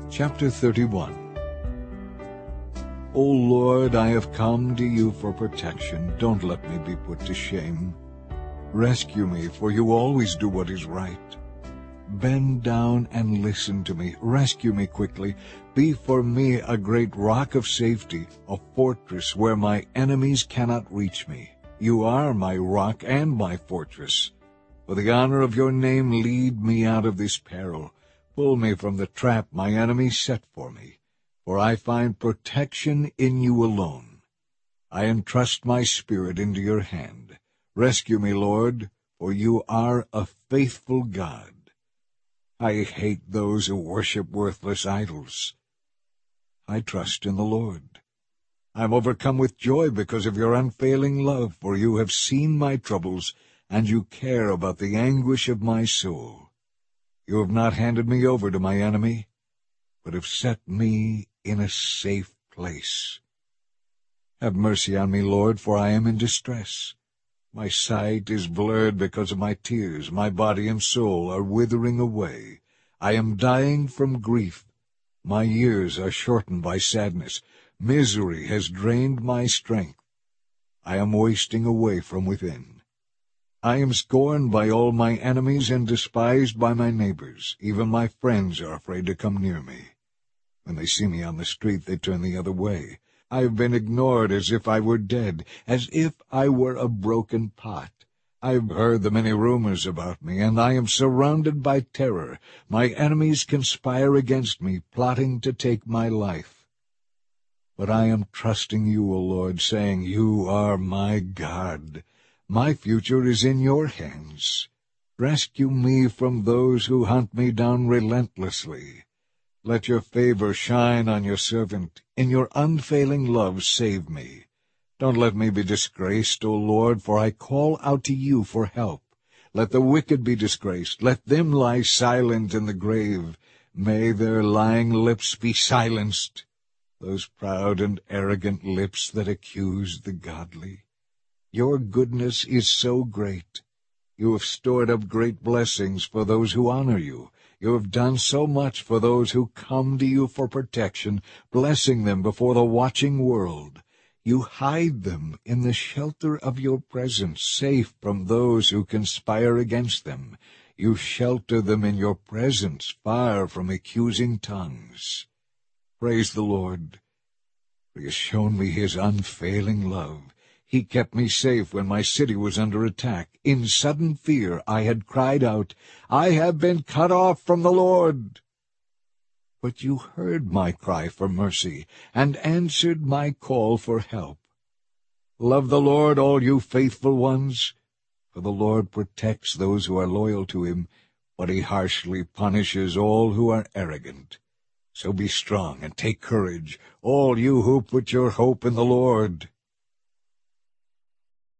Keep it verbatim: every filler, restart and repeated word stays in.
Chapter thirty-one. O Lord, I have come to you for protection. Don't let me be put to shame. Rescue me, for you always do what is right. Bend down and listen to me. Rescue me quickly. Be for me a great rock of safety, a fortress where my enemies cannot reach me. You are my rock and my fortress. For the honor of your name, lead me out of this peril. Pull me from the trap my enemies set for me. For I find protection in you alone. I entrust my spirit into your hand. Rescue me, Lord, for you are a faithful God. I hate those who worship worthless idols. I trust in the Lord. I am overcome with joy because of your unfailing love, for you have seen my troubles, and you care about the anguish of my soul. You have not handed me over to my enemy, but have set me in a safe place. Have mercy on me, Lord, for I am in distress. My sight is blurred because of my tears. My body and soul are withering away. I am dying from grief. My years are shortened by sadness. Misery has drained my strength. I am wasting away from within. I am scorned by all my enemies and despised by my neighbors. Even my friends are afraid to come near me. When they see me on the street, they turn the other way. I have been ignored as if I were dead, as if I were a broken pot. I have heard the many rumors about me, and I am surrounded by terror. My enemies conspire against me, plotting to take my life. But I am trusting you, O Lord, saying, you are my God. My future is in your hands. Rescue me from those who hunt me down relentlessly. Let your favor shine on your servant. In your unfailing love save me. Don't let me be disgraced, O Lord, for I call out to you for help. Let the wicked be disgraced. Let them lie silent in the grave. May their lying lips be silenced, those proud and arrogant lips that accuse the godly. Your goodness is so great. You have stored up great blessings for those who honor you. You have done so much for those who come to you for protection, blessing them before the watching world. You hide them in the shelter of your presence, safe from those who conspire against them. You shelter them in your presence, far from accusing tongues. Praise the Lord, for he has shown me his unfailing love. He kept me safe when my city was under attack. In sudden fear I had cried out, I have been cut off from the Lord. But you heard my cry for mercy, and answered my call for help. Love the Lord, all you faithful ones, for the Lord protects those who are loyal to him, but he harshly punishes all who are arrogant. So be strong and take courage, all you who put your hope in the Lord.